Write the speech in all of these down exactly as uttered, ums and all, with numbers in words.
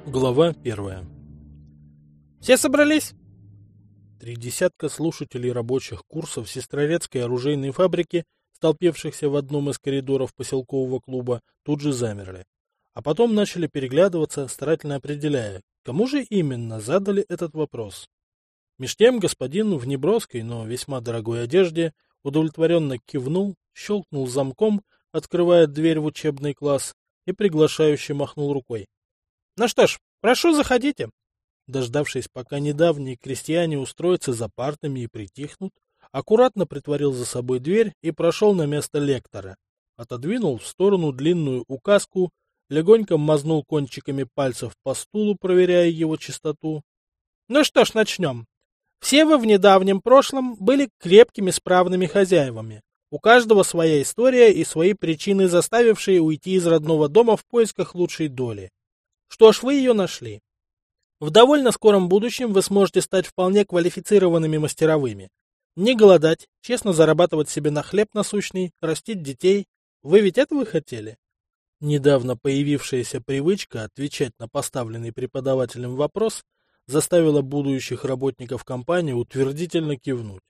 Глава первая. Все собрались? Три десятка слушателей рабочих курсов Сестрорецкой оружейной фабрики, столпившихся в одном из коридоров поселкового клуба, тут же замерли. А потом начали переглядываться, старательно определяя, кому же именно задали этот вопрос. Меж тем господин в неброской, но весьма дорогой одежде удовлетворенно кивнул, щелкнул замком, открывая дверь в учебный класс, и приглашающе махнул рукой. Ну что ж, прошу, заходите. Дождавшись, пока недавние крестьяне устроятся за партами и притихнут, аккуратно притворил за собой дверь и прошел на место лектора. Отодвинул в сторону длинную указку, легонько мазнул кончиками пальцев по стулу, проверяя его чистоту. Ну что ж, начнем. Все вы в недавнем прошлом были крепкими, справными хозяевами. У каждого своя история и свои причины, заставившие уйти из родного дома в поисках лучшей доли. Что ж, вы ее нашли. В довольно скором будущем вы сможете стать вполне квалифицированными мастеровыми. Не голодать, честно зарабатывать себе на хлеб насущный, растить детей. Вы ведь этого хотели? Недавно появившаяся привычка отвечать на поставленный преподавателем вопрос заставила будущих работников компании утвердительно кивнуть.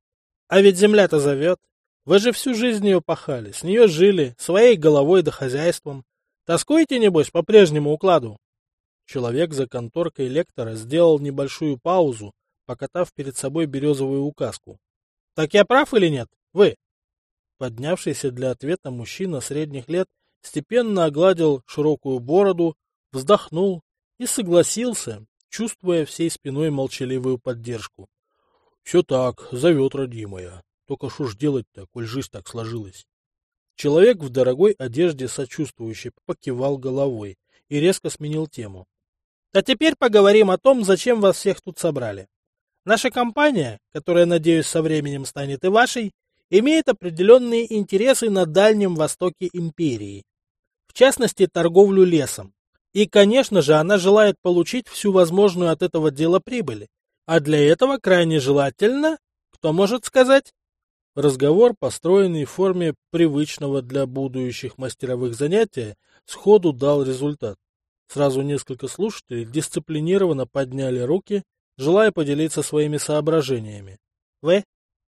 А ведь земля-то зовет. Вы же всю жизнь ее пахали, с нее жили, своей головой да хозяйством. Тоскуете, небось, по прежнему укладу? Человек за конторкой лектора сделал небольшую паузу, покатав перед собой березовую указку. — Так я прав или нет? Вы? Поднявшийся для ответа мужчина средних лет степенно огладил широкую бороду, вздохнул и согласился, чувствуя всей спиной молчаливую поддержку. — Все так, зовет родимая. Только что ж делать-то, коль жизнь так сложилась? Человек в дорогой одежде сочувствующе покивал головой и резко сменил тему. А теперь поговорим о том, зачем вас всех тут собрали. Наша компания, которая, надеюсь, со временем станет и вашей, имеет определенные интересы на Дальнем Востоке империи. В частности, торговлю лесом. И, конечно же, она желает получить всю возможную от этого дела прибыль. А для этого крайне желательно, кто может сказать? Разговор, построенный в форме привычного для будущих мастеровых занятия, сходу дал результат. Сразу несколько слушателей дисциплинированно подняли руки, желая поделиться своими соображениями. Вы?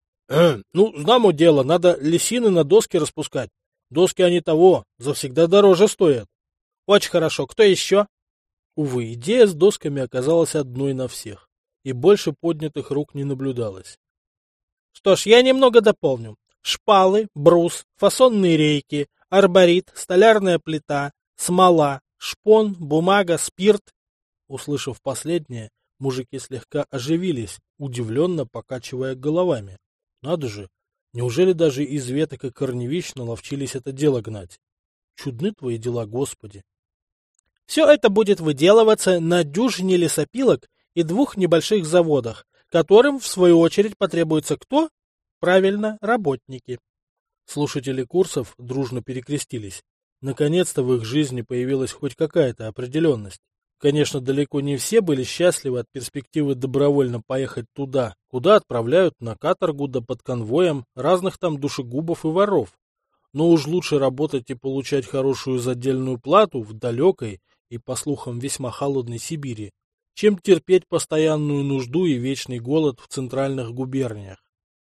Э, ну, знамо дело, надо лисины на доски распускать. Доски они того, завсегда дороже стоят. Очень хорошо. Кто еще? Увы, идея с досками оказалась одной на всех, и больше поднятых рук не наблюдалось. Что ж, я немного дополню. Шпалы, брус, фасонные рейки, арборит, столярная плита, смола, шпон, бумага, спирт. Услышав последнее, мужики слегка оживились, удивленно покачивая головами. Надо же, неужели даже из веток и корневищ наловчились это дело гнать? Чудны твои дела, Господи! Все это будет выделываться на дюжине лесопилок и двух небольших заводах, которым, в свою очередь, потребуется кто? Правильно, работники. Слушатели курсов дружно перекрестились. Наконец-то в их жизни появилась хоть какая-то определенность. Конечно, далеко не все были счастливы от перспективы добровольно поехать туда, куда отправляют на каторгу да под конвоем разных там душегубов и воров. Но уж лучше работать и получать хорошую задельную плату в далекой и, по слухам, весьма холодной Сибири, чем терпеть постоянную нужду и вечный голод в центральных губерниях.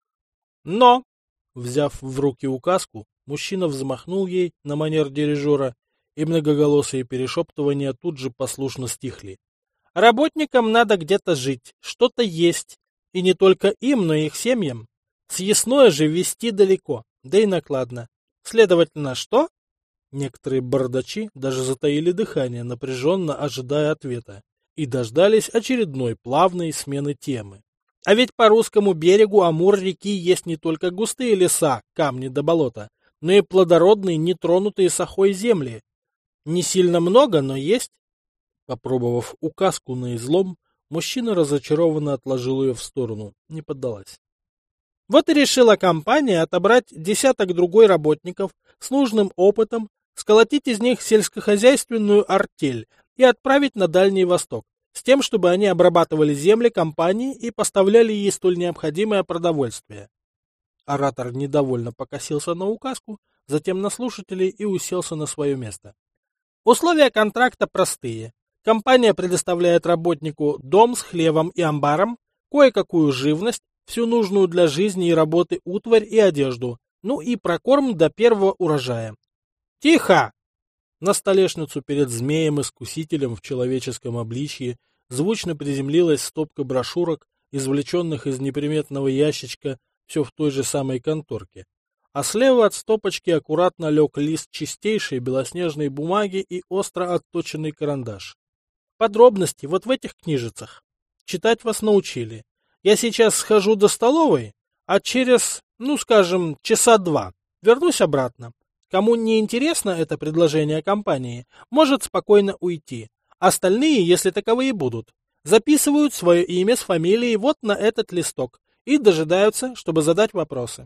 Но, взяв в руки указку, мужчина взмахнул ей на манер дирижера, и многоголосые перешептывания тут же послушно стихли. Работникам надо где-то жить, что-то есть, и не только им, но и их семьям. Съестное же везти далеко, да и накладно. Следовательно, что? Некоторые бардачи даже затаили дыхание, напряженно ожидая ответа, и дождались очередной плавной смены темы. А ведь по русскому берегу Амур-реки есть не только густые леса, камни да болота, но и плодородные, нетронутые сахой земли. Не сильно много, но есть. Попробовав указку на излом, мужчина разочарованно отложил ее в сторону, не поддалась. Вот и решила компания отобрать десяток другой работников с нужным опытом, сколотить из них сельскохозяйственную артель и отправить на Дальний Восток, с тем, чтобы они обрабатывали земли компании и поставляли ей столь необходимое продовольствие. Оратор недовольно покосился на указку, затем на слушателей и уселся на свое место. Условия контракта простые. Компания предоставляет работнику дом с хлевом и амбаром, кое-какую живность, всю нужную для жизни и работы утварь и одежду, ну и прокорм до первого урожая. Тихо! На столешницу перед змеем-искусителем в человеческом обличье звучно приземлилась стопка брошюрок, извлеченных из неприметного ящичка все в той же самой конторке. А слева от стопочки аккуратно лег лист чистейшей белоснежной бумаги и остро отточенный карандаш. Подробности вот в этих книжицах. Читать вас научили. Я сейчас схожу до столовой, а через, ну скажем, часа два вернусь обратно. Кому не интересно это предложение компании, может спокойно уйти. Остальные, если таковые будут, записывают свое имя с фамилией вот на этот листок и дожидаются, чтобы задать вопросы.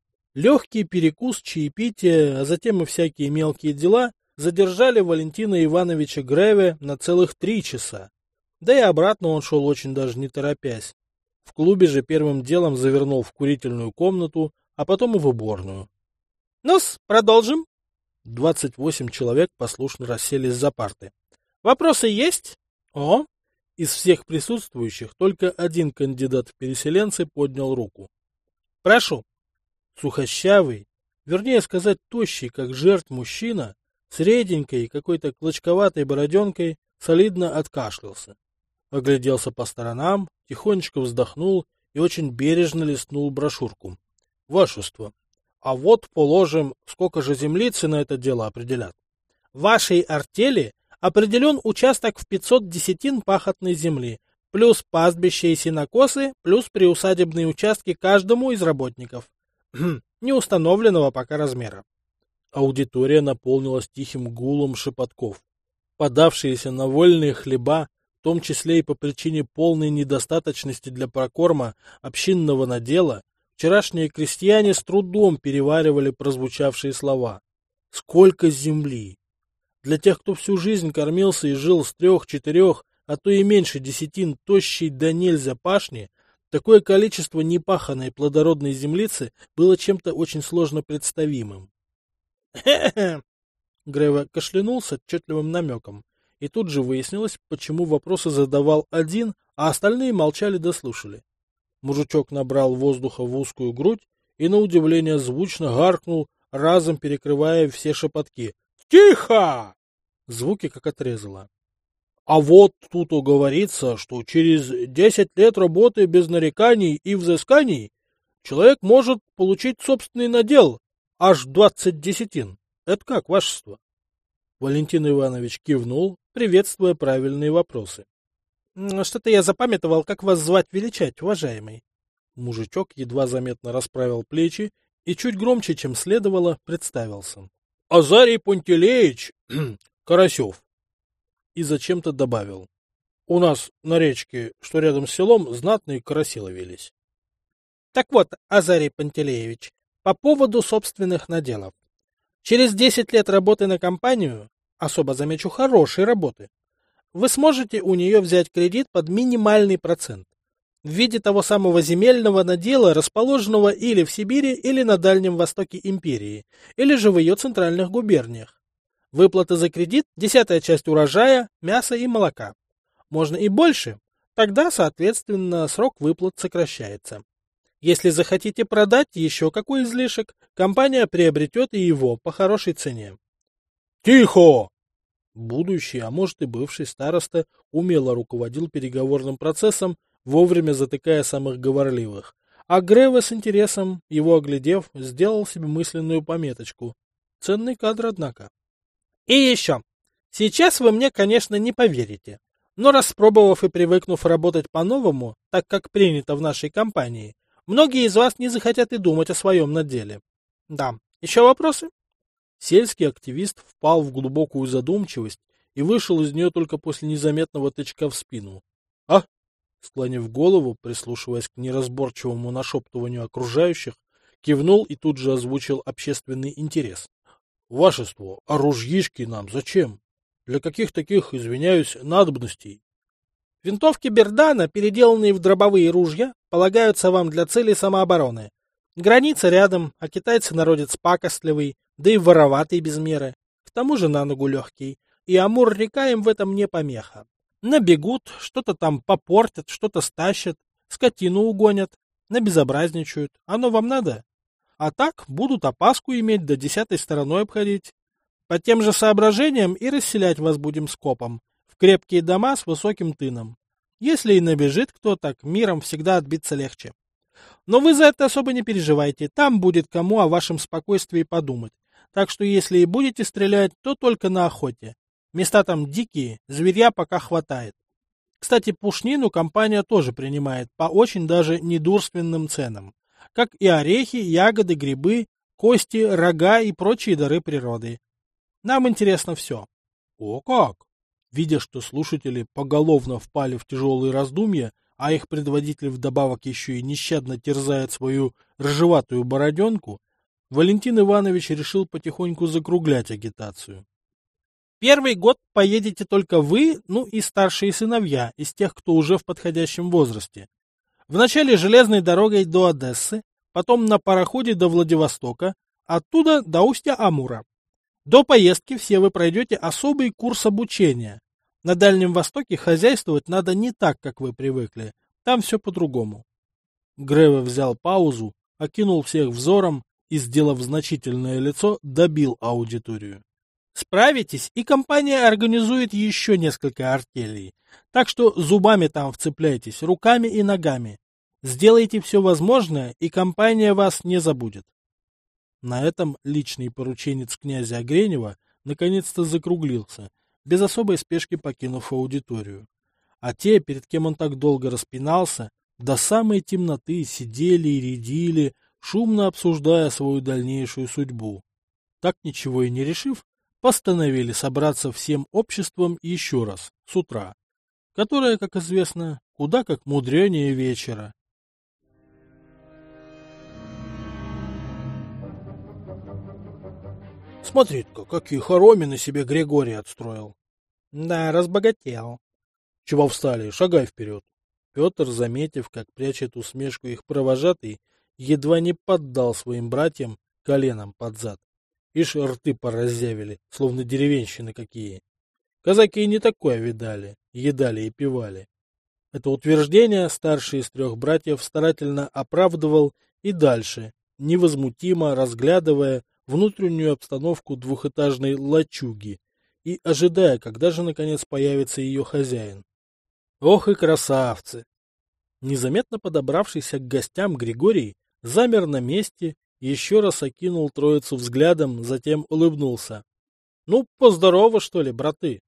Легкий перекус, чаепитие, а затем и всякие мелкие дела задержали Валентина Ивановича Греве на целых три часа. Да и обратно он шел очень даже не торопясь. В клубе же первым делом завернул в курительную комнату, а потом и в уборную. Ну-с, продолжим. Двадцать восемь человек послушно расселись за парты. Вопросы есть? О! Из всех присутствующих только один кандидат в переселенцы поднял руку. Прошу. Сухощавый, вернее сказать тощий, как жертв мужчина, с реденькой какой-то клочковатой бороденкой, солидно откашлялся. Огляделся по сторонам, тихонечко вздохнул и очень бережно листнул брошюрку. Вашество. А вот, положим, сколько же землицы на это дело определят. В вашей артели определен участок в пятьсот десятин пахотной земли, плюс пастбище и сенокосы, плюс приусадебные участки каждому из работников. Неустановленного пока размера. Аудитория наполнилась тихим гулом шепотков. Подавшиеся на вольные хлеба, в том числе и по причине полной недостаточности для прокорма общинного надела, вчерашние крестьяне с трудом переваривали прозвучавшие слова. Сколько земли! Для тех, кто всю жизнь кормился и жил с трех-четырех, а то и меньше десятин тощей да нельзя пашни, такое количество непаханой плодородной землицы было чем-то очень сложно представимым. «Хе-хе!» Грева кашлянул с отчетливым намеком, и тут же выяснилось, почему вопросы задавал один, а остальные молчали да слушали. Мужичок набрал воздуха в узкую грудь и, на удивление, звучно гаркнул, разом перекрывая все шепотки. «Тихо!» Звуки как отрезало. А вот тут говорится, что через десять лет работы без нареканий и взысканий человек может получить собственный надел, аж двадцать десятин. Это как, вашество? Валентин Иванович кивнул, приветствуя правильные вопросы. Что-то я запамятовал, как вас звать величать, уважаемый. Мужичок едва заметно расправил плечи и чуть громче, чем следовало, представился. Азарий Пантелеич Карасев. И зачем-то добавил. У нас на речке, что рядом с селом, знатные караси ловились. Так вот, Азарий Пантелеевич, по поводу собственных наделов. Через десять лет работы на компанию, особо замечу хорошей работы, вы сможете у нее взять кредит под минимальный процент в виде того самого земельного надела, расположенного или в Сибири, или на Дальнем Востоке империи, или же в ее центральных губерниях. Выплата за кредит – десятая часть урожая, мяса и молока. Можно и больше, тогда, соответственно, срок выплат сокращается. Если захотите продать еще какой излишек, компания приобретет и его по хорошей цене. Тихо! Будущий, а может и бывший староста умело руководил переговорным процессом, вовремя затыкая самых говорливых. А Греве с интересом, его оглядев, сделал себе мысленную пометочку. Ценный кадр, однако. И еще. Сейчас вы мне, конечно, не поверите, но распробовав и привыкнув работать по-новому, так как принято в нашей компании, многие из вас не захотят и думать о своем наделе. Да, еще вопросы? Сельский активист впал в глубокую задумчивость и вышел из нее только после незаметного тычка в спину. А? Склонив голову, прислушиваясь к неразборчивому нашептыванию окружающих, кивнул и тут же озвучил общественный интерес. Вашество, а ружьишки нам зачем? Для каких таких, извиняюсь, надобностей? Винтовки Бердана, переделанные в дробовые ружья, полагаются вам для целей самообороны. Граница рядом, а китайцы народец пакостливый, да и вороватый без меры. К тому же на ногу легкий. и Амур-река им в этом не помеха. Набегут, что-то там попортят, что-то стащат, скотину угонят, набезобразничают. Оно вам надо? А так будут опаску иметь, да десятой стороной обходить. По тем же соображениям и расселять вас будем скопом, в крепкие дома с высоким тыном. Если и набежит кто, так миром всегда отбиться легче. Но вы за это особо не переживайте, там будет кому о вашем спокойствии подумать. Так что если и будете стрелять, то только на охоте. Места там дикие, зверя пока хватает. Кстати, пушнину компания тоже принимает по очень даже недурственным ценам, как и орехи, ягоды, грибы, кости, рога и прочие дары природы. Нам интересно все. О как! Видя, что слушатели поголовно впали в тяжелые раздумья, а их предводитель вдобавок еще и нещадно терзает свою рыжеватую бороденку, Валентин Иванович решил потихоньку закруглять агитацию. Первый год поедете только вы, ну и старшие сыновья, из тех, кто уже в подходящем возрасте. Вначале железной дорогой до Одессы, потом на пароходе до Владивостока, оттуда до устья Амура. До поездки все вы пройдете особый курс обучения. На Дальнем Востоке хозяйствовать надо не так, как вы привыкли. Там все по-другому. Греве взял паузу, окинул всех взором и, сделав значительное лицо, добил аудиторию. Справитесь, и компания организует еще несколько артелей. Так что зубами там вцепляйтесь, руками и ногами. Сделайте все возможное, и компания вас не забудет. На этом личный порученец князя Огренева наконец-то закруглился, без особой спешки покинув аудиторию. А те, перед кем он так долго распинался, до самой темноты сидели и рядили, шумно обсуждая свою дальнейшую судьбу. Так ничего и не решив, постановили собраться всем обществом еще раз, с утра, которое, как известно, куда как мудренее вечера. Смотри-ка, какие хоромины себе Григорий отстроил. Да, разбогател. Чего встали? Шагай вперед. Петр, заметив, как прячет усмешку их провожатый, едва не поддал своим братьям коленом под зад. Ишь, рты пораззявили, словно деревенщины какие. Казаки и не такое видали, едали и пивали. Это утверждение старший из трех братьев старательно оправдывал и дальше, невозмутимо разглядывая внутреннюю обстановку двухэтажной лачуги и ожидая, когда же наконец появится ее хозяин. Ох и красавцы! Незаметно подобравшийся к гостям Григорий замер на месте, еще раз окинул троицу взглядом, затем улыбнулся. Ну, поздорово, что ли, браты?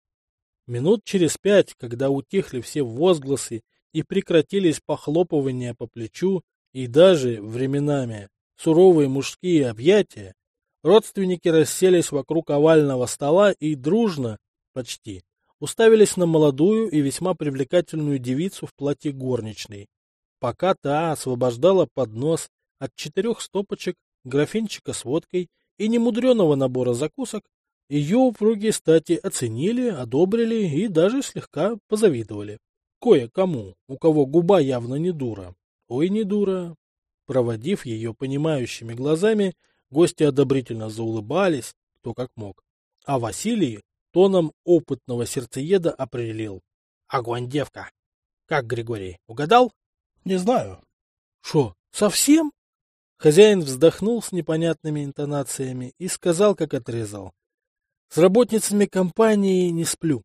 Минут через пять, когда утихли все возгласы и прекратились похлопывания по плечу и даже, временами, суровые мужские объятия, родственники расселись вокруг овального стола и дружно, почти, уставились на молодую и весьма привлекательную девицу в платье горничной, пока та освобождала поднос от четырех стопочек, графинчика с водкой и немудреного набора закусок, ее упругие стати оценили, одобрили и даже слегка позавидовали. Кое-кому, у кого губа явно не дура. Ой, не дура. Проводив ее понимающими глазами, гости одобрительно заулыбались, кто как мог. А Василий тоном опытного сердцееда определил. Огонь, девка. Как, Григорий, угадал? Не знаю. Шо, совсем? Хозяин вздохнул с непонятными интонациями и сказал, как отрезал. С работницами компании не сплю.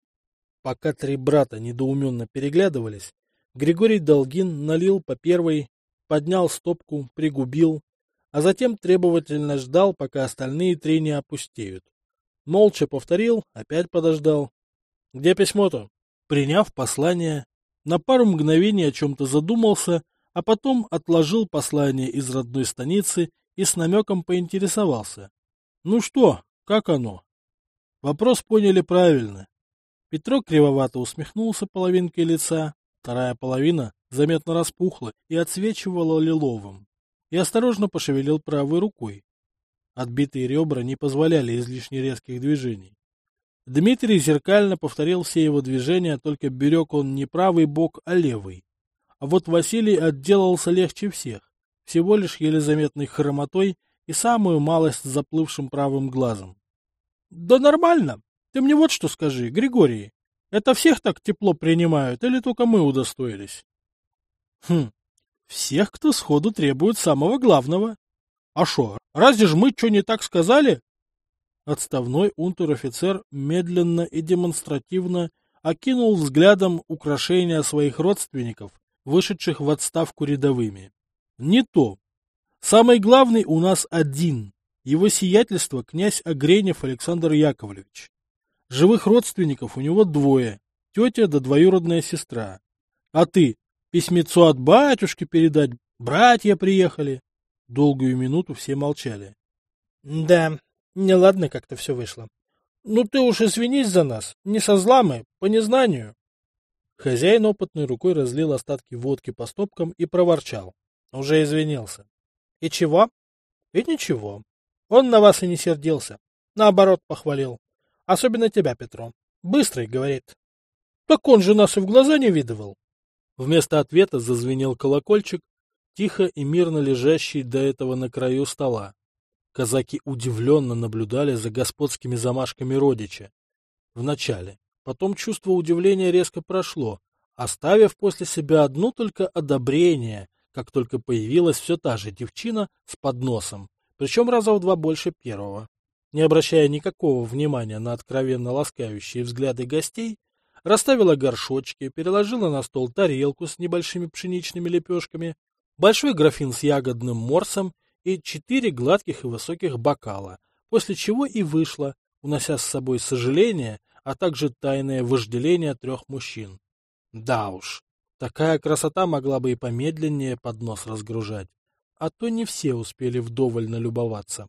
Пока три брата недоуменно переглядывались, Григорий Долгин налил по первой, поднял стопку, пригубил, а затем требовательно ждал, пока остальные три не опустеют. Молча повторил, опять подождал. Где письмо-то? Приняв послание, на пару мгновений о чем-то задумался, а потом отложил послание из родной станицы и с намеком поинтересовался. Ну что, как оно? Вопрос поняли правильно. Петро кривовато усмехнулся половинкой лица, вторая половина заметно распухла и отсвечивала лиловым, и осторожно пошевелил правой рукой. Отбитые ребра не позволяли излишне резких движений. Дмитрий зеркально повторил все его движения, только берег он не правый бок, а левый. А вот Василий отделался легче всех, всего лишь еле заметной хромотой и самую малость заплывшим правым глазом. — Да нормально. Ты мне вот что скажи, Григорий, это всех так тепло принимают или только мы удостоились? Хм, всех, кто сходу требует самого главного. А шо, разве ж мы что не так сказали? Отставной унтер-офицер медленно и демонстративно окинул взглядом украшения своих родственников, вышедших в отставку рядовыми. Не то. Самый главный у нас один. Его сиятельство князь Огренев Александр Яковлевич. Живых родственников у него двое. Тетя да двоюродная сестра. А ты, письмецо от батюшки передать, братья приехали. Долгую минуту все молчали. Да, неладно как-то все вышло. Ну ты уж извинись за нас, не со зла мы, по незнанию. Хозяин опытной рукой разлил остатки водки по стопкам и проворчал. Уже извинился. И чего? И ничего. Он на вас и не сердился. Наоборот, похвалил. Особенно тебя, Петро. Быстрый, говорит. Так он же нас и в глаза не видывал. Вместо ответа зазвенел колокольчик, тихо и мирно лежащий до этого на краю стола. Казаки удивленно наблюдали за господскими замашками родича. Вначале. Потом чувство удивления резко прошло, оставив после себя одно только одобрение, как только появилась все та же девчина с подносом, причем раза в два больше первого. Не обращая никакого внимания на откровенно ласкающие взгляды гостей, расставила горшочки, переложила на стол тарелку с небольшими пшеничными лепешками, большой графин с ягодным морсом и четыре гладких и высоких бокала, после чего и вышла, унося с собой сожаление, а также тайное вожделение трех мужчин. Да уж, такая красота могла бы и помедленнее поднос разгружать, а то не все успели вдоволь налюбоваться.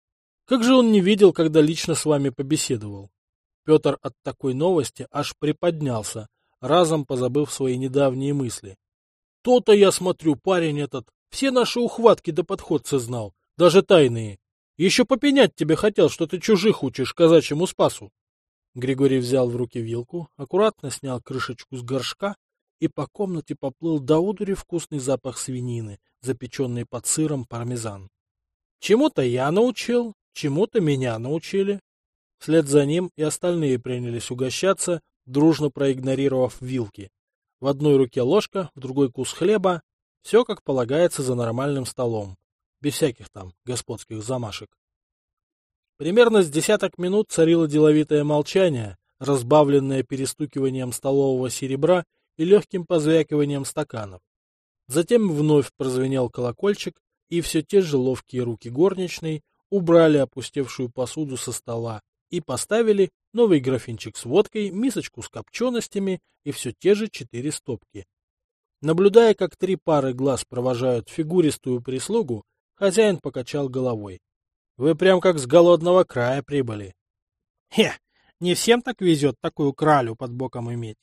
Как же он не видел, когда лично с вами побеседовал? Петр от такой новости аж приподнялся, разом позабыв свои недавние мысли. То-то я смотрю, парень этот, все наши ухватки до подходца знал, даже тайные. Еще попенять тебе хотел, что ты чужих учишь казачьему спасу. Григорий взял в руки вилку, аккуратно снял крышечку с горшка и по комнате поплыл до одури вкусный запах свинины, запеченный под сыром пармезан. Чему-то я научил, чему-то меня научили. Вслед за ним и остальные принялись угощаться, дружно проигнорировав вилки. В одной руке ложка, в другой кус хлеба. Все как полагается за нормальным столом, без всяких там господских замашек. Примерно с десяток минут царило деловитое молчание, разбавленное перестукиванием столового серебра и легким позвякиванием стаканов. Затем вновь прозвенел колокольчик, и все те же ловкие руки горничной убрали опустевшую посуду со стола и поставили новый графинчик с водкой, мисочку с копченостями и все те же четыре стопки. Наблюдая, как три пары глаз провожают фигуристую прислугу, хозяин покачал головой. Вы прям как с голодного края прибыли. Хе, не всем так везет такую кралю под боком иметь.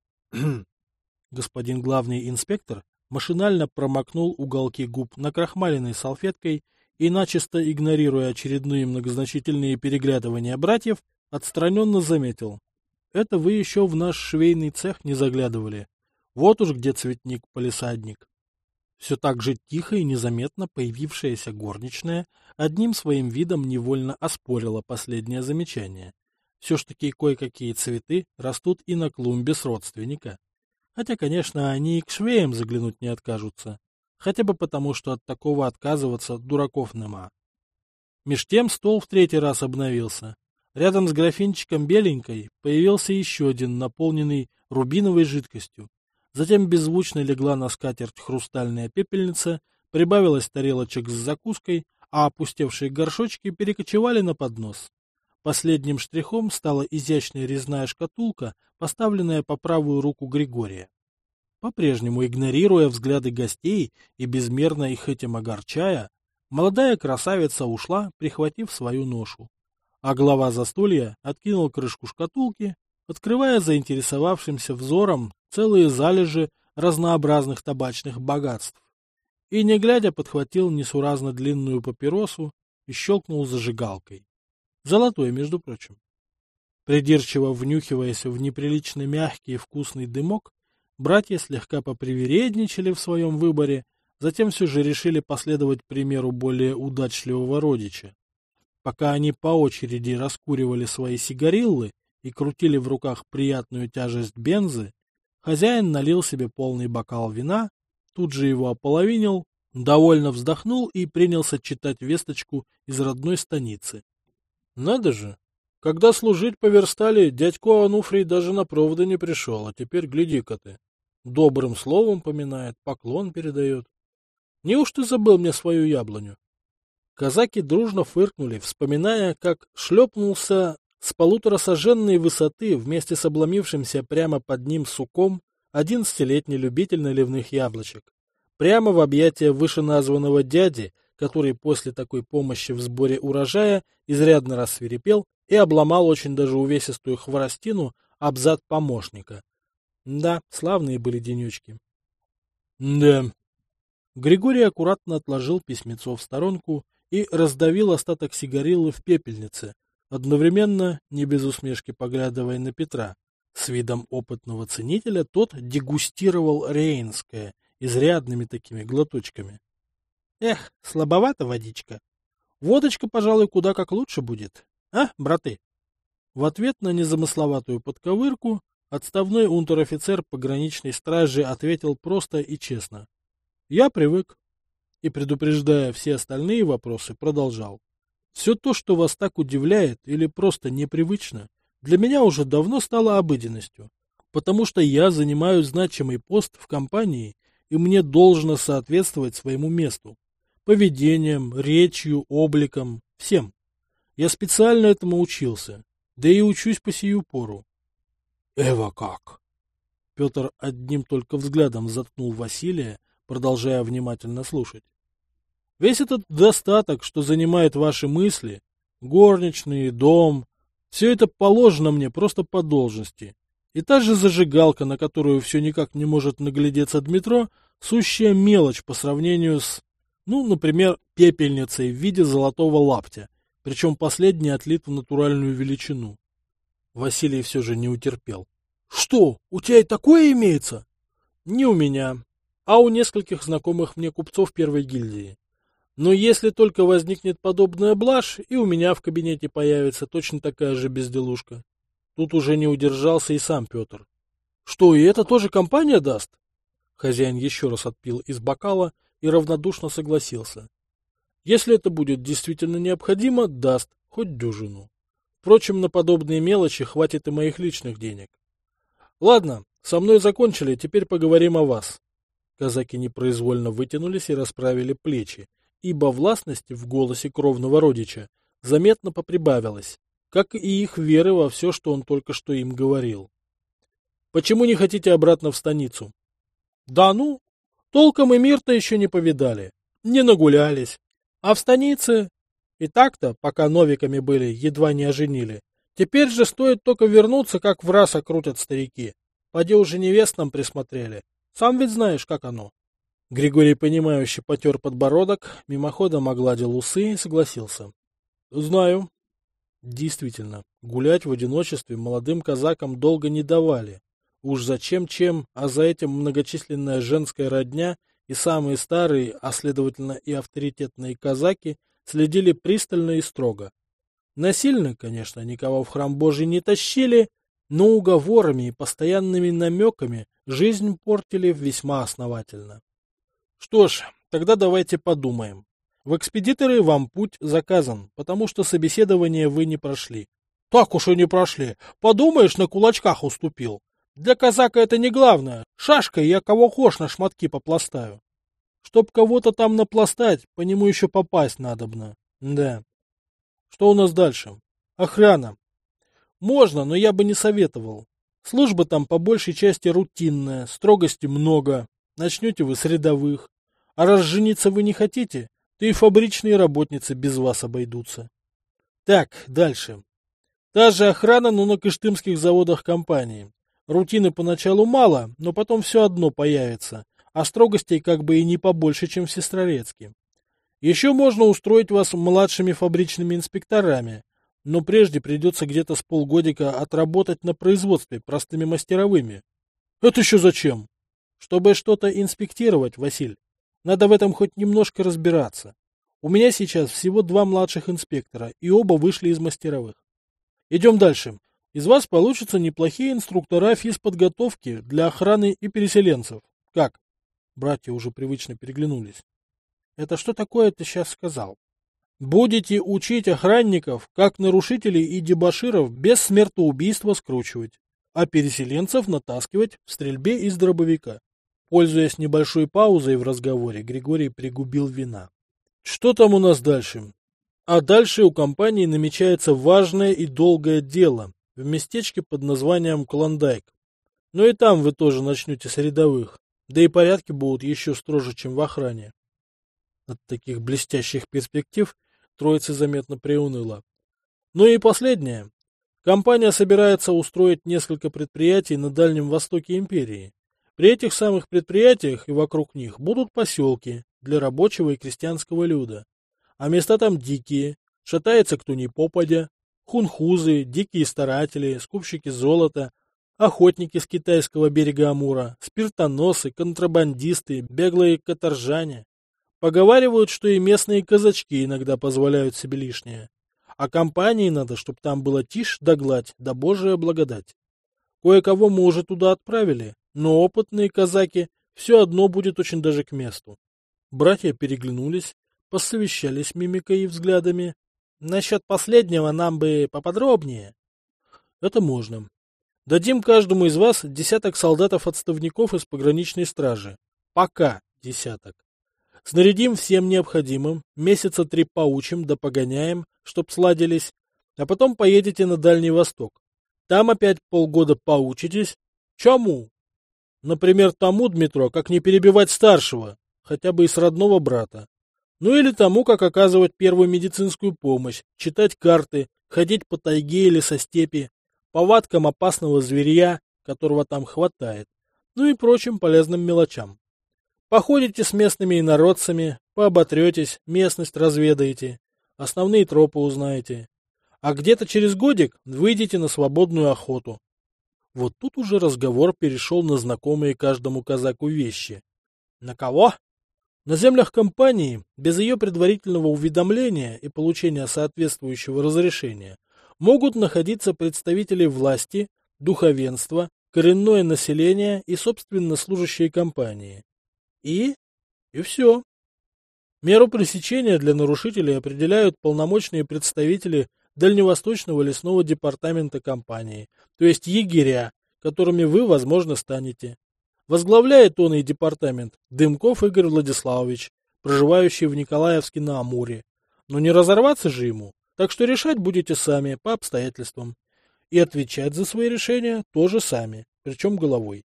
Господин главный инспектор машинально промокнул уголки губ накрахмаленной салфеткой и, начисто игнорируя очередные многозначительные переглядывания братьев, отстраненно заметил. Это вы еще в наш швейный цех не заглядывали. Вот уж где цветник-палисадник. Все так же тихо и незаметно появившаяся горничная одним своим видом невольно оспорила последнее замечание. Все ж таки кое-какие цветы растут и на клумбе с родственника. Хотя, конечно, они и к швеям заглянуть не откажутся. Хотя бы потому, что от такого отказываться дураков нема. Меж тем стол в третий раз обновился. Рядом с графинчиком беленькой появился еще один, наполненный рубиновой жидкостью. Затем беззвучно легла на скатерть хрустальная пепельница, прибавилось тарелочек с закуской, а опустевшие горшочки перекочевали на поднос. Последним штрихом стала изящная резная шкатулка, поставленная по правую руку Григория. По-прежнему игнорируя взгляды гостей и безмерно их этим огорчая, молодая красавица ушла, прихватив свою ношу. А глава застолья откинул крышку шкатулки, открывая заинтересовавшимся взором целые залежи разнообразных табачных богатств. И, не глядя, подхватил несуразно длинную папиросу и щелкнул зажигалкой. Золотой, между прочим. Придирчиво внюхиваясь в неприлично мягкий и вкусный дымок, братья слегка попривередничали в своем выборе, затем все же решили последовать примеру более удачливого родича. Пока они по очереди раскуривали свои сигариллы и крутили в руках приятную тяжесть бензы, хозяин налил себе полный бокал вина, тут же его ополовинил, довольно вздохнул и принялся читать весточку из родной станицы. Надо же! Когда служить поверстали, дядько Ануфрий даже на проводы не пришел, а теперь гляди-ка ты. Добрым словом поминает, поклон передает. Неужто забыл мне свою яблоню? Казаки дружно фыркнули, вспоминая, как шлепнулся с полуторасоженной высоты вместе с обломившимся прямо под ним суком одиннадцатилетний любитель наливных яблочек. Прямо в объятия вышеназванного дяди, который после такой помощи в сборе урожая изрядно рассвирепел и обломал очень даже увесистую хворостину об зад помощника. Да, славные были денечки. Да. Григорий аккуратно отложил письмецо в сторонку и раздавил остаток сигариллы в пепельнице, одновременно, не без усмешки поглядывая на Петра. С видом опытного ценителя тот дегустировал рейнское, изрядными такими глоточками. Эх, слабовата водичка. Водочка, пожалуй, куда как лучше будет. А, браты? В ответ на незамысловатую подковырку отставной унтер-офицер пограничной стражи ответил просто и честно. Я привык. И, предупреждая все остальные вопросы, продолжал. Все то, что вас так удивляет или просто непривычно, для меня уже давно стало обыденностью, потому что я занимаю значимый пост в компании, и мне должно соответствовать своему месту. Поведением, речью, обликом, всем. Я специально этому учился, да и учусь по сию пору. Эва как? Петр одним только взглядом заткнул Василия, продолжая внимательно слушать. Весь этот достаток, что занимает ваши мысли, горничные, дом, все это положено мне просто по должности. И та же зажигалка, на которую все никак не может наглядеться Дмитро, сущая мелочь по сравнению с, ну, например, пепельницей в виде золотого лаптя, причем последний отлит в натуральную величину. Василий все же не утерпел. — Что, у тебя и такое имеется? — Не у меня, а у нескольких знакомых мне купцов первой гильдии. Но если только возникнет подобная блажь, и у меня в кабинете появится точно такая же безделушка. Тут уже не удержался и сам Петр. — Что, и это тоже компания даст? Хозяин еще раз отпил из бокала и равнодушно согласился. Если это будет действительно необходимо, даст, хоть дюжину. Впрочем, на подобные мелочи хватит и моих личных денег. Ладно, со мной закончили, теперь поговорим о вас. Казаки непроизвольно вытянулись и расправили плечи, ибо властности в голосе кровного родича заметно поприбавилось, как и их веры во все, что он только что им говорил. Почему не хотите обратно в станицу? Да ну, толком и мир-то еще не повидали, не нагулялись. А в станице и так-то, пока новиками были, едва не оженили. Теперь же стоит только вернуться, как в раз окрутят старики. Поди уже невест нам присмотрели. Сам ведь знаешь, как оно. Григорий, понимающе потер подбородок, мимоходом огладил усы и согласился. Знаю. Действительно, гулять в одиночестве молодым казакам долго не давали. Уж зачем-чем, а за этим многочисленная женская родня и самые старые, а следовательно и авторитетные казаки, следили пристально и строго. Насильно, конечно, никого в храм Божий не тащили, но уговорами и постоянными намеками жизнь портили весьма основательно. Что ж, тогда давайте подумаем. В экспедиторы вам путь заказан, потому что собеседование вы не прошли. Так уж и не прошли. Подумаешь, на кулачках уступил. Для казака это не главное. Шашкой я кого хошь на шматки попластаю. Чтоб кого-то там напластать, по нему еще попасть надобно. Да. Что у нас дальше? Охрана. Можно, но я бы не советовал. Служба там по большей части рутинная, строгости много. Начнете вы с рядовых. А раз жениться вы не хотите, то и фабричные работницы без вас обойдутся. Так, дальше. Та же охрана, но на кыштымских заводах компании. Рутины поначалу мало, но потом все одно появится, а строгостей как бы и не побольше, чем в Сестрорецке. Еще можно устроить вас младшими фабричными инспекторами, но прежде придется где-то с полгодика отработать на производстве простыми мастеровыми. Это еще зачем? Чтобы что-то инспектировать, Василь, надо в этом хоть немножко разбираться. У меня сейчас всего два младших инспектора, и оба вышли из мастеровых. Идем дальше. Из вас получатся неплохие инструктора физподготовки для охраны и переселенцев. Как? Братья уже привычно переглянулись. Это что такое ты сейчас сказал? Будете учить охранников, как нарушителей и дебоширов без смертоубийства скручивать, а переселенцев натаскивать в стрельбе из дробовика. Пользуясь небольшой паузой в разговоре, Григорий пригубил вина. Что там у нас дальше? А дальше у компании намечается важное и долгое дело в местечке под названием Клондайк. Но и там вы тоже начнете с рядовых, да и порядки будут еще строже, чем в охране. От таких блестящих перспектив троица заметно приуныла. Ну и последнее. Компания собирается устроить несколько предприятий на Дальнем Востоке империи. При этих самых предприятиях и вокруг них будут поселки для рабочего и крестьянского люда. А места там дикие, шатается кто ни попадя, хунхузы, дикие старатели, скупщики золота, охотники с китайского берега Амура, спиртоносы, контрабандисты, беглые каторжане. Поговаривают, что и местные казачки иногда позволяют себе лишнее. А компании надо, чтобы там было тишь да гладь, да божия благодать. Кое-кого мы уже туда отправили, но опытные казаки все одно будет очень даже к месту. Братья переглянулись, посовещались мимикой и взглядами. Насчет последнего нам бы поподробнее. Это можно. Дадим каждому из вас десяток солдатов-отставников из пограничной стражи. Пока десяток. Снарядим всем необходимым, месяца три поучим да погоняем, чтоб сладились, а потом поедете на Дальний Восток. Там опять полгода поучитесь. Чему? Например, тому, Дмитро, как не перебивать старшего, хотя бы и с родного брата. Ну или тому, как оказывать первую медицинскую помощь, читать карты, ходить по тайге или со степи, повадкам опасного зверья, которого там хватает, ну и прочим полезным мелочам. Походите с местными инородцами, пооботретесь, местность разведаете, основные тропы узнаете. А где-то через годик выйдете на свободную охоту. Вот тут уже разговор перешел на знакомые каждому казаку вещи. На кого? На землях компании, без ее предварительного уведомления и получения соответствующего разрешения, могут находиться представители власти, духовенства, коренное население и, собственно, служащие компании. И? И все. Меру пресечения для нарушителей определяют полномочные представители Дальневосточного лесного департамента компании, то есть егеря, которыми вы, возможно, станете. Возглавляет он и департамент Дымков Игорь Владиславович, проживающий в Николаевске на Амуре. Но не разорваться же ему, так что решать будете сами, по обстоятельствам. И отвечать за свои решения тоже сами, причем головой.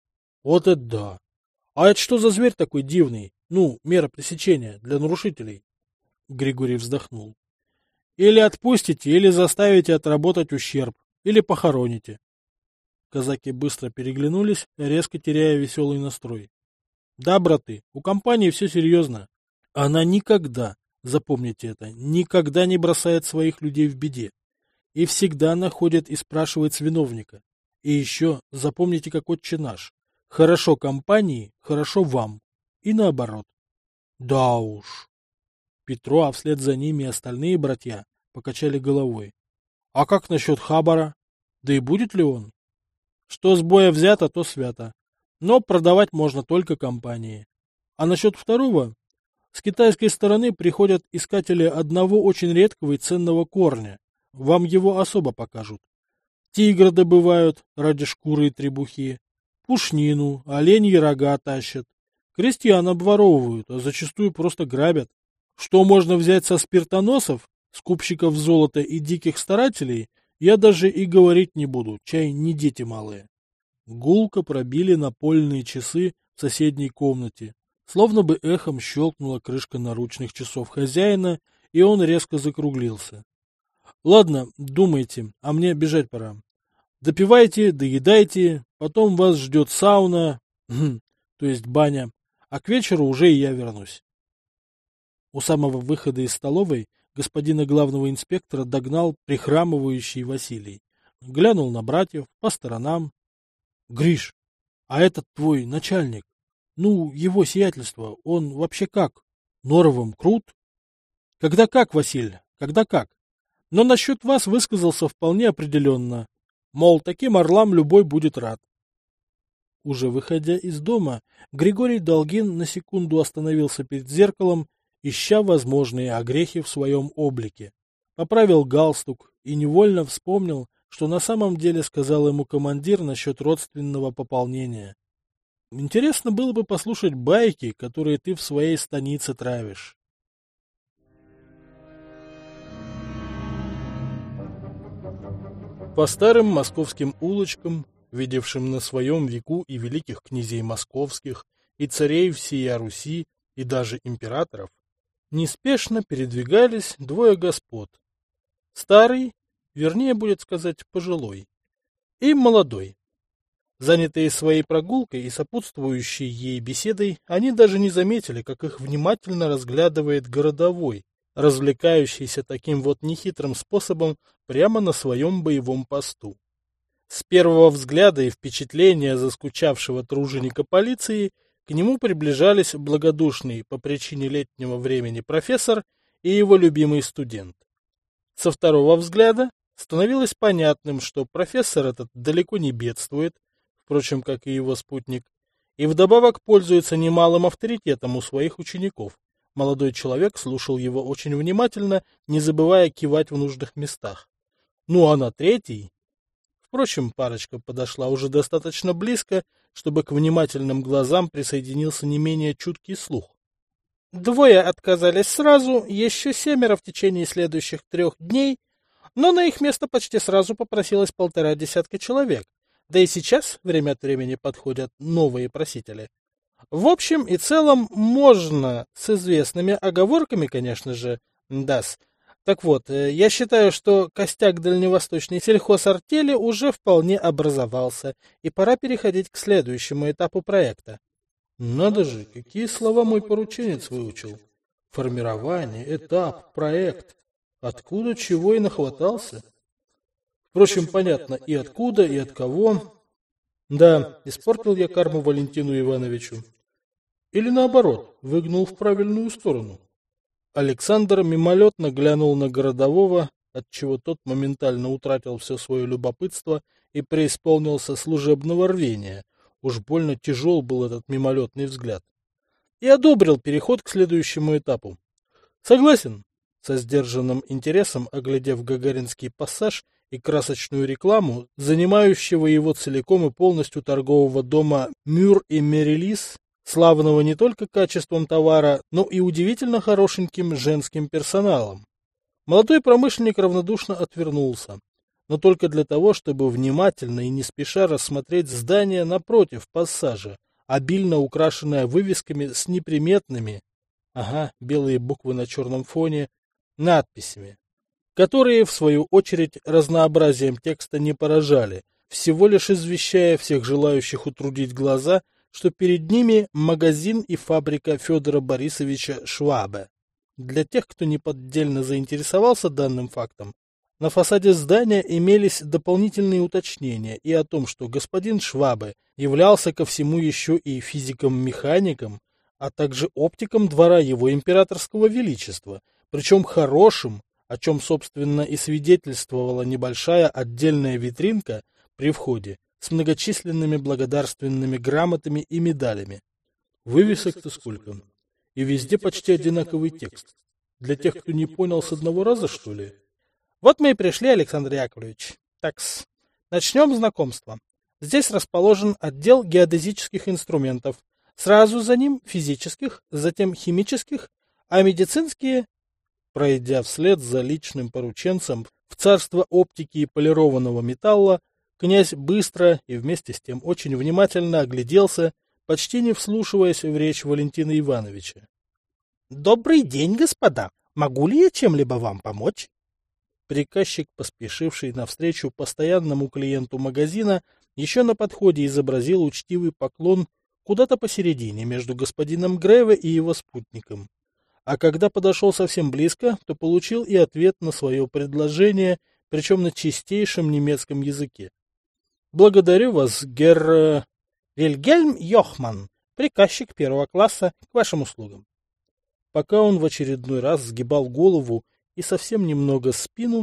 Вот это да! А это что за зверь такой дивный? Ну, мера пресечения для нарушителей. Григорий вздохнул. Или отпустите, или заставите отработать ущерб, или похороните. Казаки быстро переглянулись, резко теряя веселый настрой. Да, браты, у компании все серьезно. Она никогда, запомните это, никогда не бросает своих людей в беде. И всегда находит и спрашивает с виновника. И еще запомните, как отче наш. Хорошо компании, хорошо вам. И наоборот. Да уж. Петро, а вслед за ними и остальные братья покачали головой. А как насчет хабара? Да и будет ли он? Что с боя взято, то свято. Но продавать можно только компании. А насчет второго? С китайской стороны приходят искатели одного очень редкого и ценного корня. Вам его особо покажут. Тигра добывают ради шкуры и требухи. Пушнину, оленьи рога тащат. Крестьян обворовывают, а зачастую просто грабят. Что можно взять со спиртоносов, скупщиков золота и диких старателей, я даже и говорить не буду, чай не дети малые. Гулко пробили напольные часы в соседней комнате. Словно бы эхом щелкнула крышка наручных часов хозяина, и он резко закруглился. Ладно, думайте, а мне бежать пора. Допивайте, доедайте, потом вас ждет сауна, то есть баня, а к вечеру уже и я вернусь. У самого выхода из столовой господина главного инспектора догнал прихрамывающий Василий. Глянул на братьев по сторонам. — Гриш, а этот твой начальник, ну, его сиятельство, он вообще как? Норовым крут? — Когда как, Василь, когда как. Но насчет вас высказался вполне определенно. Мол, таким орлам любой будет рад. Уже выходя из дома, Григорий Долгин на секунду остановился перед зеркалом, ища возможные огрехи в своем облике. Поправил галстук и невольно вспомнил, что на самом деле сказал ему командир насчет родственного пополнения. Интересно было бы послушать байки, которые ты в своей станице травишь. По старым московским улочкам, видевшим на своем веку и великих князей московских, и царей всея Руси, и даже императоров, неспешно передвигались двое господ. Старый, вернее будет сказать пожилой, и молодой. Занятые своей прогулкой и сопутствующей ей беседой, они даже не заметили, как их внимательно разглядывает городовой, развлекающийся таким вот нехитрым способом прямо на своем боевом посту. С первого взгляда и впечатления заскучавшего труженика полиции к нему приближались благодушный по причине летнего времени профессор и его любимый студент. Со второго взгляда становилось понятным, что профессор этот далеко не бедствует, впрочем, как и его спутник, и вдобавок пользуется немалым авторитетом у своих учеников. Молодой человек слушал его очень внимательно, не забывая кивать в нужных местах. Ну а на третий... Впрочем, парочка подошла уже достаточно близко, чтобы к внимательным глазам присоединился не менее чуткий слух. Двое отказались сразу, еще семеро в течение следующих трех дней, но на их место почти сразу попросилось полтора десятка человек, да и сейчас время от времени подходят новые просители. В общем и целом можно, с известными оговорками, конечно же, да-с. Так вот, я считаю, что костяк дальневосточной сельхозартели уже вполне образовался, и пора переходить к следующему этапу проекта. Надо же, какие слова мой порученец выучил. Формирование, этап, проект. Откуда, чего и нахватался. Впрочем, понятно и откуда, и от кого. Да, испортил я карму Валентину Ивановичу. Или наоборот, выгнул в правильную сторону. Александр мимолетно глянул на городового, отчего тот моментально утратил все свое любопытство и преисполнился служебного рвения. Уж больно тяжел был этот мимолетный взгляд. И одобрил переход к следующему этапу. Согласен, со сдержанным интересом оглядев гагаринский пассаж и красочную рекламу, занимающего его целиком и полностью торгового дома «Мюр и Мерилис», славного не только качеством товара, но и удивительно хорошеньким женским персоналом. Молодой промышленник равнодушно отвернулся, но только для того, чтобы внимательно и не спеша рассмотреть здание напротив пассажа, обильно украшенное вывесками с неприметными, ага, белые буквы на черном фоне, надписями, которые, в свою очередь, разнообразием текста не поражали, всего лишь извещая всех желающих утрудить глаза, что перед ними магазин и фабрика Федора Борисовича Швабе. Для тех, кто не поддельно заинтересовался данным фактом, на фасаде здания имелись дополнительные уточнения и о том, что господин Швабе являлся ко всему еще и физиком-механиком, а также оптиком двора его императорского величества, причем хорошим, о чем, собственно, и свидетельствовала небольшая отдельная витринка при входе, с многочисленными благодарственными грамотами и медалями. Вывесок-то сколько? И везде почти одинаковый текст. Для тех, кто не понял с одного раза, что ли? Вот мы и пришли, Александр Яковлевич. Такс. Начнем знакомство. Здесь расположен отдел геодезических инструментов. Сразу за ним физических, затем химических, а медицинские... Пройдя вслед за личным порученцем в царство оптики и полированного металла, князь быстро и вместе с тем очень внимательно огляделся, почти не вслушиваясь в речь Валентина Ивановича. — Добрый день, господа! Могу ли я чем-либо вам помочь? Приказчик, поспешивший навстречу постоянному клиенту магазина, еще на подходе изобразил учтивый поклон куда-то посередине между господином Греве и его спутником. А когда подошел совсем близко, то получил и ответ на свое предложение, причем на чистейшем немецком языке. Благодарю вас, герр... Вильгельм Йохман, приказчик первого класса, к вашим услугам. Пока он в очередной раз сгибал голову и совсем немного спину,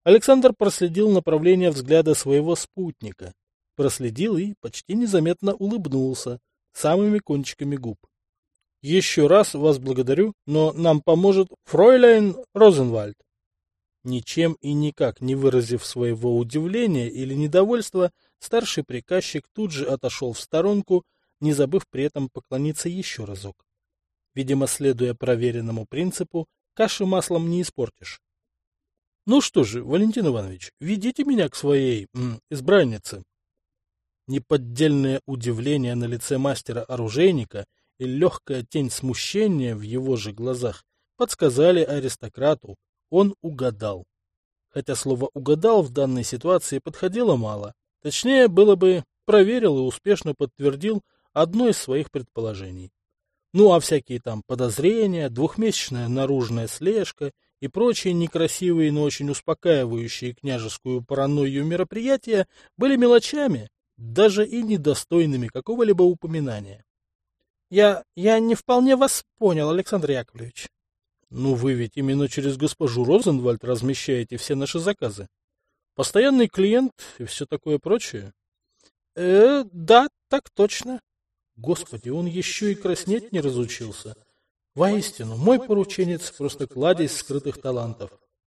Александр проследил направление взгляда своего спутника. Проследил и почти незаметно улыбнулся самыми кончиками губ. «Еще раз вас благодарю, но нам поможет фройляйн Розенвальд». Ничем и никак не выразив своего удивления или недовольства, старший приказчик тут же отошел в сторонку, не забыв при этом поклониться еще разок. Видимо, следуя проверенному принципу, каши маслом не испортишь. «Ну что же, Валентин Иванович, ведите меня к своей м, избраннице». Неподдельное удивление на лице мастера-оружейника и легкая тень смущения в его же глазах подсказали аристократу, он угадал. Хотя слово «угадал» в данной ситуации подходило мало. Точнее, было бы проверил и успешно подтвердил одно из своих предположений. Ну а всякие там подозрения, двухмесячная наружная слежка и прочие некрасивые, но очень успокаивающие княжескую паранойю мероприятия были мелочами, даже и недостойными какого-либо упоминания. Я, я не вполне вас понял, Александр Яковлевич. Ну, вы ведь именно через госпожу Розенвальд размещаете все наши заказы. Постоянный клиент и все такое прочее. Э, да, так точно. Господи, он еще и краснеть не разучился. Воистину, мой порученец просто кладезь скрытых талантов.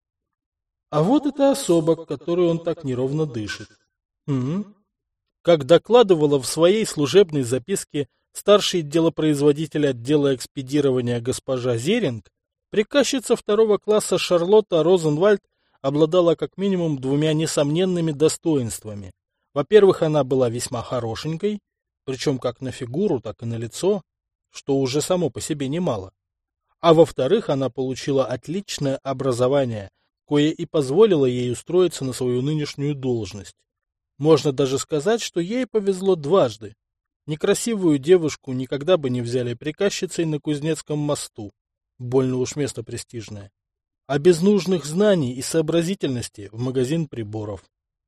А вот эта особа, которой он так неровно дышит. Угу. Как докладывала в своей служебной записке старший делопроизводитель отдела экспедирования госпожа Зеринг, приказчица второго класса Шарлотта Розенвальд обладала как минимум двумя несомненными достоинствами. Во-первых, она была весьма хорошенькой, причем как на фигуру, так и на лицо, что уже само по себе немало. А во-вторых, она получила отличное образование, кое и позволило ей устроиться на свою нынешнюю должность. Можно даже сказать, что ей повезло дважды. Некрасивую девушку никогда бы не взяли приказчицей на Кузнецком мосту. Больно уж место престижное. А без нужных знаний и сообразительности в магазин приборов.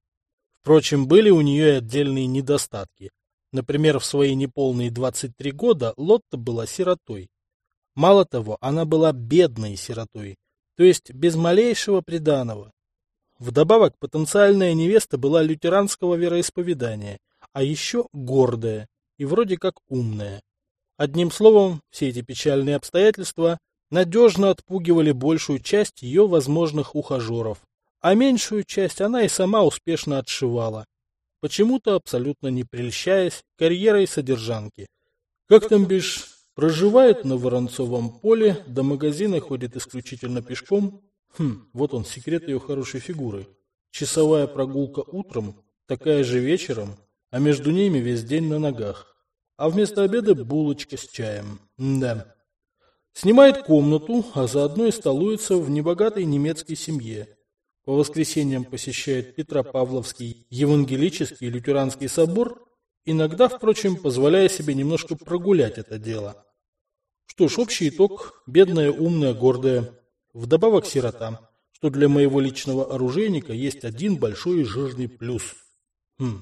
Впрочем, были у нее и отдельные недостатки. Например, в свои неполные двадцать три года Лотта была сиротой. Мало того, она была бедной сиротой, то есть без малейшего приданого. Вдобавок, потенциальная невеста была лютеранского вероисповедания, а еще гордая и вроде как умная. Одним словом, все эти печальные обстоятельства надежно отпугивали большую часть ее возможных ухажеров, а меньшую часть она и сама успешно отшивала, почему-то абсолютно не прельщаясь карьерой содержанки. Как там бишь, проживает на Воронцовом поле, до магазина ходит исключительно пешком. Хм, вот он, секрет ее хорошей фигуры. Часовая прогулка утром, такая же вечером, а между ними весь день на ногах. А вместо обеда булочка с чаем. Да. Снимает комнату, а заодно и столуется в небогатой немецкой семье. По воскресеньям посещает Петропавловский евангелический лютеранский собор, иногда, впрочем, позволяя себе немножко прогулять это дело. Что ж, общий итог – бедная, умная, гордая. Вдобавок сирота, что для моего личного оружейника есть один большой и жирный плюс. Хм.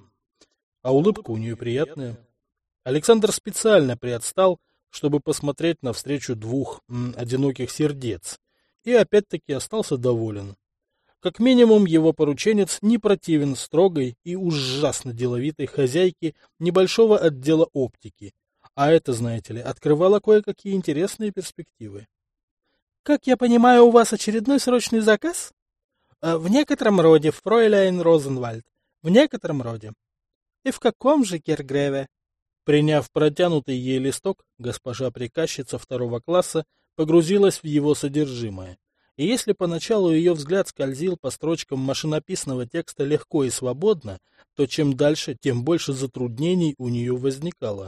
А улыбка у нее приятная. Александр специально приотстал, чтобы посмотреть навстречу двух м, одиноких сердец, и опять-таки остался доволен. Как минимум, его порученец не противен строгой и ужасно деловитой хозяйке небольшого отдела оптики, а это, знаете ли, открывало кое-какие интересные перспективы. Как я понимаю, у вас очередной срочный заказ? В некотором роде, фройляйн Розенвальд, в некотором роде. И в каком же, Киргреве? Приняв протянутый ей листок, госпожа приказчица второго класса погрузилась в его содержимое. И если поначалу ее взгляд скользил по строчкам машинописного текста легко и свободно, то чем дальше, тем больше затруднений у нее возникало.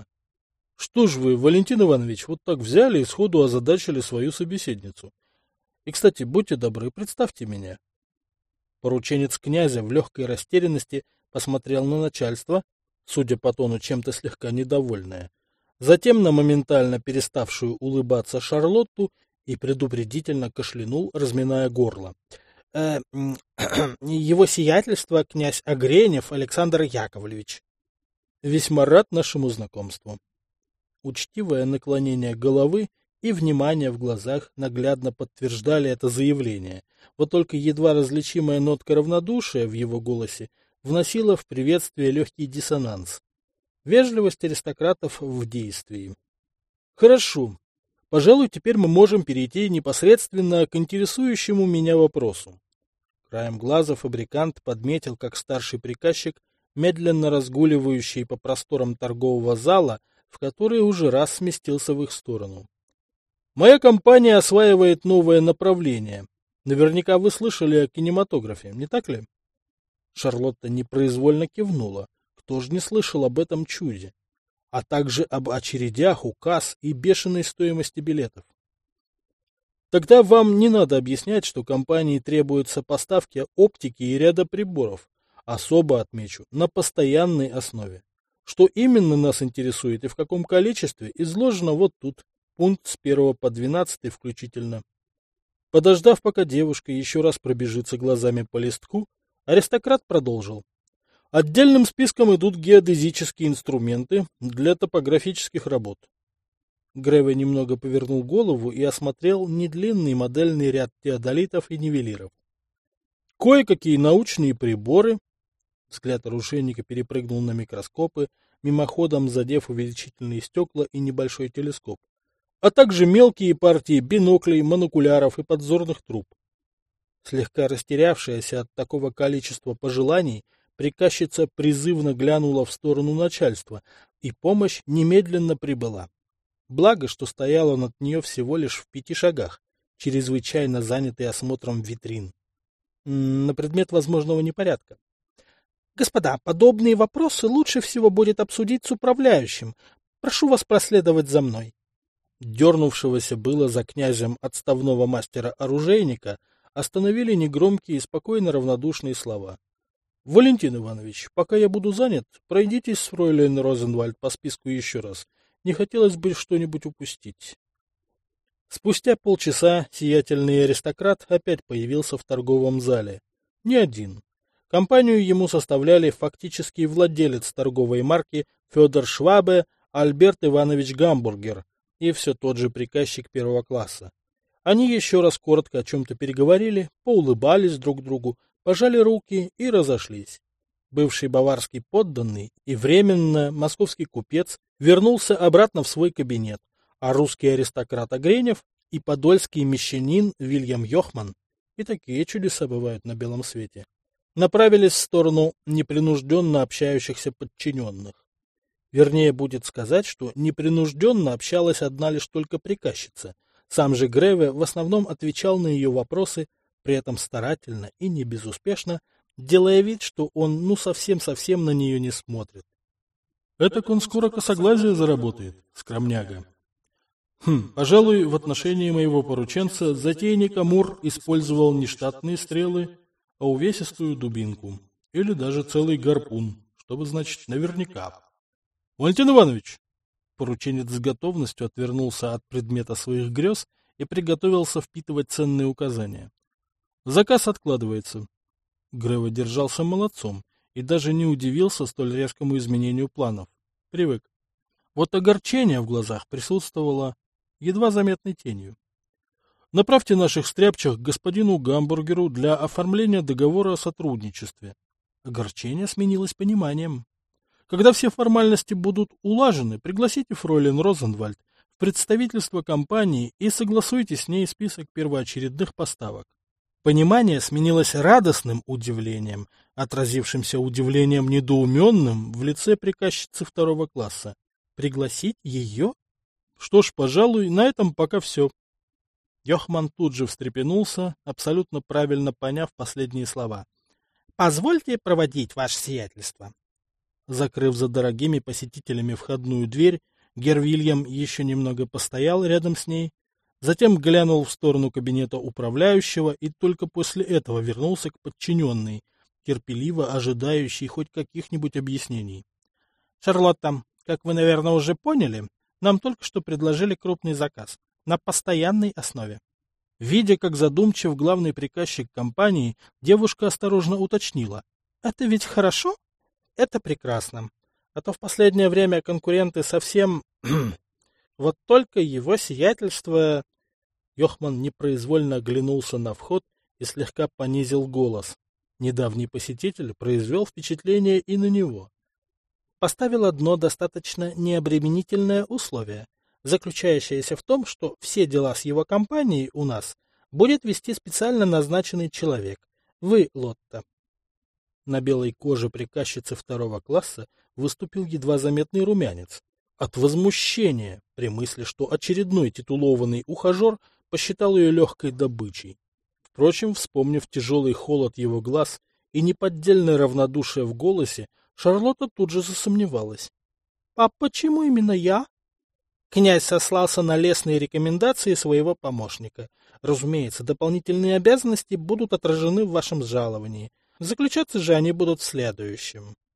Что ж вы, Валентин Иванович, вот так взяли и сходу озадачили свою собеседницу. И, кстати, будьте добры, представьте меня. Порученец князя в легкой растерянности посмотрел на начальство, судя по тону, чем-то слегка недовольная, затем на моментально переставшую улыбаться Шарлотту и предупредительно кашлянул, разминая горло. Э, его сиятельство князь Огренев Александр Яковлевич. Весьма рад нашему знакомству. Учтивое наклонение головы и внимание в глазах наглядно подтверждали это заявление. Вот только едва различимая нотка равнодушия в его голосе вносила в приветствие легкий диссонанс. Вежливость аристократов в действии. Хорошо. Пожалуй, теперь мы можем перейти непосредственно к интересующему меня вопросу. Краем глаза фабрикант подметил, как старший приказчик, медленно разгуливающий по просторам торгового зала, в который уже раз сместился в их сторону. Моя компания осваивает новое направление. Наверняка вы слышали о кинематографе, не так ли? Шарлотта непроизвольно кивнула. Кто же не слышал об этом чуде? А также об очередях у касс и бешеной стоимости билетов. Тогда вам не надо объяснять, что компании требуются поставки оптики и ряда приборов. Особо отмечу, на постоянной основе. Что именно нас интересует и в каком количестве, изложено вот тут, пункт с первого по двенадцатый включительно. Подождав, пока девушка еще раз пробежится глазами по листку, аристократ продолжил. Отдельным списком идут геодезические инструменты для топографических работ. Греве немного повернул голову и осмотрел недлинный модельный ряд теодолитов и нивелиров. Кое-какие научные приборы. Взгляд оружейника перепрыгнул на микроскопы, мимоходом задев увеличительные стекла и небольшой телескоп, а также мелкие партии биноклей, монокуляров и подзорных труб. Слегка растерявшаяся от такого количества пожеланий, приказчица призывно глянула в сторону начальства, и помощь немедленно прибыла. Благо, что стояла над нее всего лишь в пяти шагах, чрезвычайно занятый осмотром витрин. На предмет возможного непорядка. Господа, подобные вопросы лучше всего будет обсудить с управляющим. Прошу вас проследовать за мной. Дернувшегося было за князем отставного мастера-оружейника остановили негромкие и спокойно равнодушные слова. Валентин Иванович, пока я буду занят, пройдитесь с фройлен Розенвальд по списку еще раз. Не хотелось бы что-нибудь упустить. Спустя полчаса сиятельный аристократ опять появился в торговом зале. Не один. Компанию ему составляли фактический владелец торговой марки Федор Швабе, Альберт Иванович Гамбургер и все тот же приказчик первого класса. Они еще раз коротко о чем-то переговорили, поулыбались друг другу, пожали руки и разошлись. Бывший баварский подданный и временно московский купец вернулся обратно в свой кабинет, а русский аристократ Огренев и подольский мещанин Вильям Йохман, и такие чудеса бывают на белом свете, направились в сторону непринужденно общающихся подчиненных. Вернее, будет сказать, что непринужденно общалась одна лишь только приказчица. Сам же Греве в основном отвечал на ее вопросы, при этом старательно и не безуспешно, делая вид, что он ну совсем-совсем на нее не смотрит. Этак он скоро косоглазие заработает, скромняга. Хм, пожалуй, в отношении моего порученца затейник Амур использовал не штатные стрелы, а увесистую дубинку. Или даже целый гарпун, чтобы, значит, наверняка. Валентин Иванович! Порученец с готовностью отвернулся от предмета своих грез и приготовился впитывать ценные указания. Заказ откладывается. Греве держался молодцом и даже не удивился столь резкому изменению планов. Привык. Вот огорчение в глазах присутствовало едва заметной тенью. Направьте наших стряпчих к господину Гамбургеру для оформления договора о сотрудничестве. Огорчение сменилось пониманием. Когда все формальности будут улажены, пригласите фройлен Розенвальд в представительство компании и согласуйте с ней список первоочередных поставок. Понимание сменилось радостным удивлением, отразившимся удивлением недоуменным в лице приказчицы второго класса. Пригласить ее? Что ж, пожалуй, на этом пока все. Йохман тут же встрепенулся, абсолютно правильно поняв последние слова. «Позвольте проводить ваше сиятельство». Закрыв за дорогими посетителями входную дверь, герр Вильям еще немного постоял рядом с ней, затем глянул в сторону кабинета управляющего и только после этого вернулся к подчиненной, терпеливо ожидающей хоть каких-нибудь объяснений. «Шарлотта, как вы, наверное, уже поняли, нам только что предложили крупный заказ на постоянной основе». Видя, как задумчив главный приказчик компании, девушка осторожно уточнила. «Это ведь хорошо?» «Это прекрасно. А то в последнее время конкуренты совсем Вот только его сиятельство... Йохман непроизвольно оглянулся на вход и слегка понизил голос. Недавний посетитель произвел впечатление и на него. Поставил одно достаточно необременительное условие, заключающееся в том, что все дела с его компанией у нас будет вести специально назначенный человек. Вы, Лотта. На белой коже приказчицы второго класса выступил едва заметный румянец. От возмущения при мысли, что очередной титулованный ухажер посчитал ее легкой добычей. Впрочем, вспомнив тяжелый холод его глаз и неподдельное равнодушие в голосе, Шарлотта тут же засомневалась. — А почему именно я? Князь сослался на лестные рекомендации своего помощника. Разумеется, дополнительные обязанности будут отражены в вашем жаловании. Заключаться же они будут в следующем.